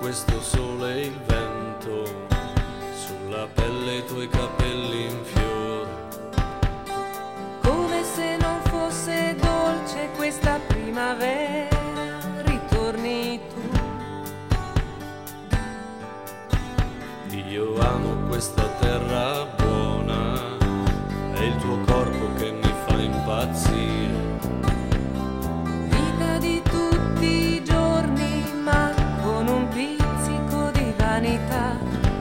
questo sole e il vento, sulla pelle i tuoi capelli in fiore. Come se non fosse dolce questa primavera, ritorni tu. Io amo questa terra buona, è il tuo corpo che mi fa impazzire. Vita di tutti i giorni, ma con un pizzico di vanità.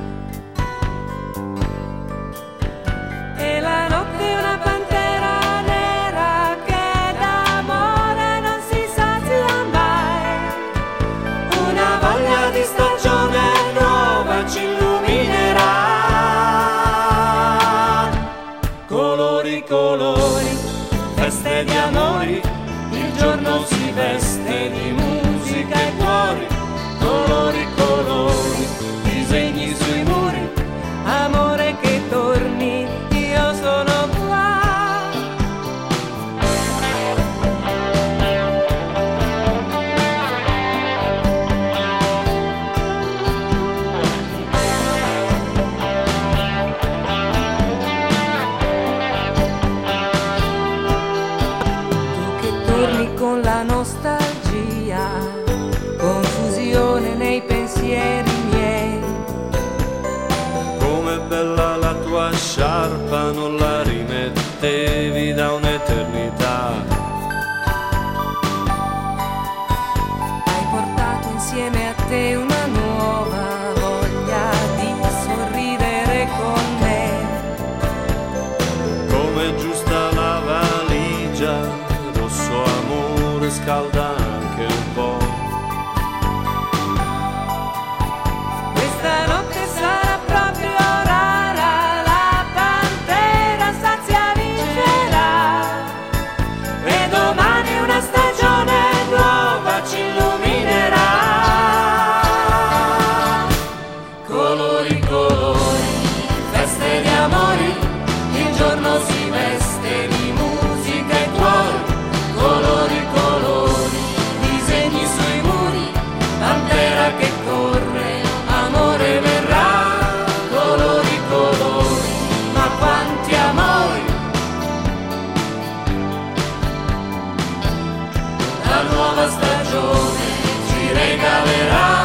E la notte è una pantera nera che d'amore non si sazia mai. Una voglia di stagione nuova ci illuminerà. Colori, colori, feste di amori, il giorno si veste di musica e cuori. Colori, colori, disegni sui muri, amore che torni, io sono qua. Tu che torni con la nostalgia, confusione nei pensieri miei. Com'è bella la tua sciarpa, non la rimettevi da un'eternità. Hai portato insieme a te una nuova voglia di sorridere con me. Come giusta la valigia, rosso amore scalda anche un po'. Questa notte sarà proprio rara, la pantera sazia vincerà. E domani una stagione nuova ci illuminerà. Colori, colori, feste di amori, il giorno si veste di musica e cuori. Colori, colori, disegni sui muri, pantera che corre, amore verrà. Colori, colori, ma quanti amori. La nuova stagione ci regalerà.